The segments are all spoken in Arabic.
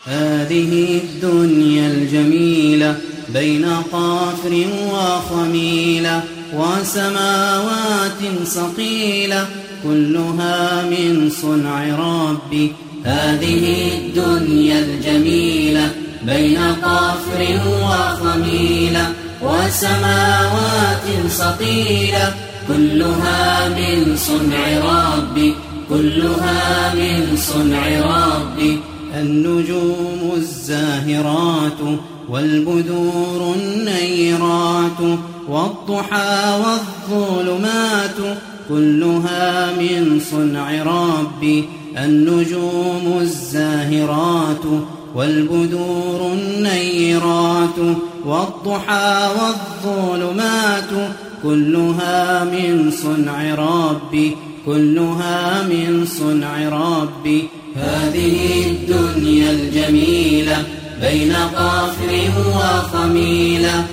هذه الدنيا الجميلة بين قافر وخميلة وسماوات صقيلة كلها من صنع ربي. هذه الدنيا الجميلة بين قافر وخميلة وسماوات صقيلة كلها من صنع ربي، كلها من صنع ربي. النجوم الزاهرات والبدور النيرات والضحى والظلمات كلها من صنع ربي. النجوم الزاهرات والبدور النيرات والضحى والظلمات كلها من صنع ربي، كلها من صنع ربي. هذه الدنيا الجميلة بين قافر وخميلة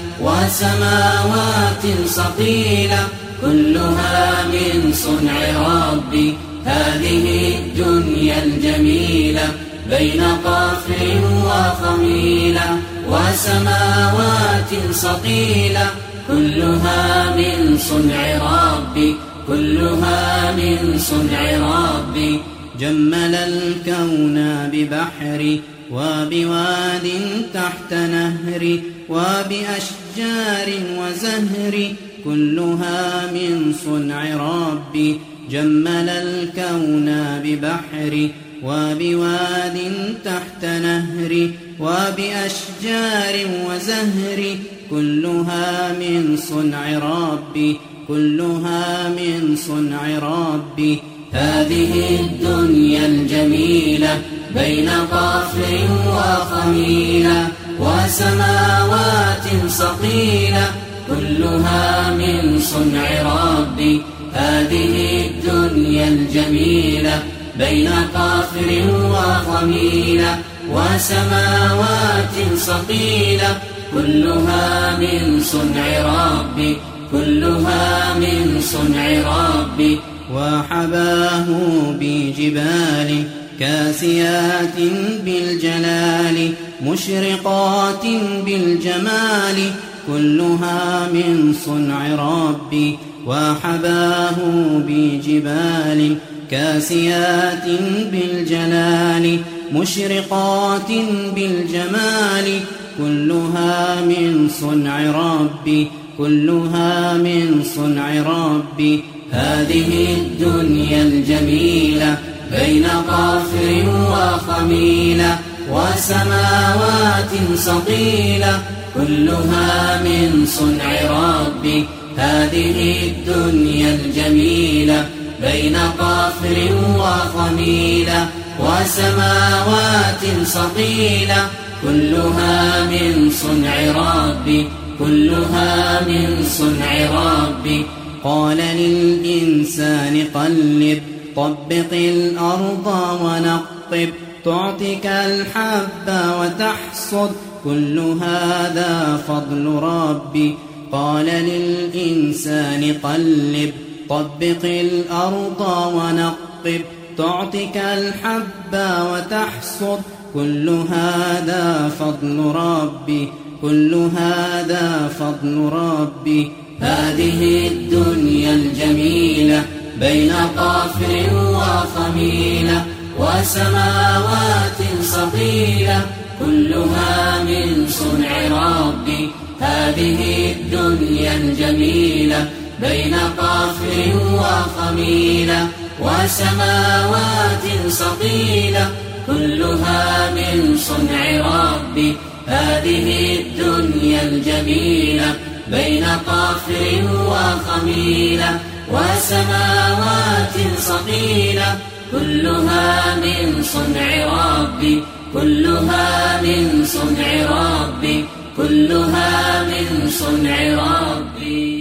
وسماوات صقيلة كلها من صنع ربي. هذه الدنيا الجميلة بين قافر وخميلة وسماوات صقيلة كلها من صنع ربي، كلها من صنع ربي. جمل الكون ببحر وبواد تحت نهر وبأشجار وزهر كلها من صنع ربي. جمل الكون ببحر وبواد تحت نهر وبأشجار وزهر كلها من صنع ربي، كلها من صنع ربي. هذه الدنيا الجميلة بين قافر وخميلة وسماوات صقيلة كلها من صنع ربي. هذه الدنيا الجميلة بين قافر وخميلة وسماوات صقيلة كلها من صنع ربي، كلها من صنع ربي. وحباه بجبال كاسيات بالجلال مشرقات بالجمال كلها من صنع ربي. وحباه بجبال كاسيات بالجلال مشرقات بالجمال كلها من صنع ربي، كلها من صنع ربي. هذه الدنيا الجميلة بين قافر وخميلة وسماوات صقيلة كلها من صنع ربي. هذه الدنيا الجميلة بين قافر وخميلة وسماوات صقيلة كلها من صنع ربي، كلها من صنع ربي. قال للإنسان قلب طبق الأرض ونقب تعطيك الحب وتحصد كل هذا فضل ربي. قال للإنسان قلب طبق الأرض ونقب تعطيك الحب وتحصد كل هذا فضل ربي، كل هذا فضل ربي. هذه الدنيا الجميلة بين قافر وخميلة وسماوات صقيلة كلها من صنع ربي. هذه الدنيا الجميلة بين قافر وخميلة وسماوات صقيلة كلها من صنع ربي. هذه الدنيا الجميلة بين قافر وخميلة وسماوات صقيلة كلها من صنع ربي، كلها من صنع ربي، كلها من صنع ربي.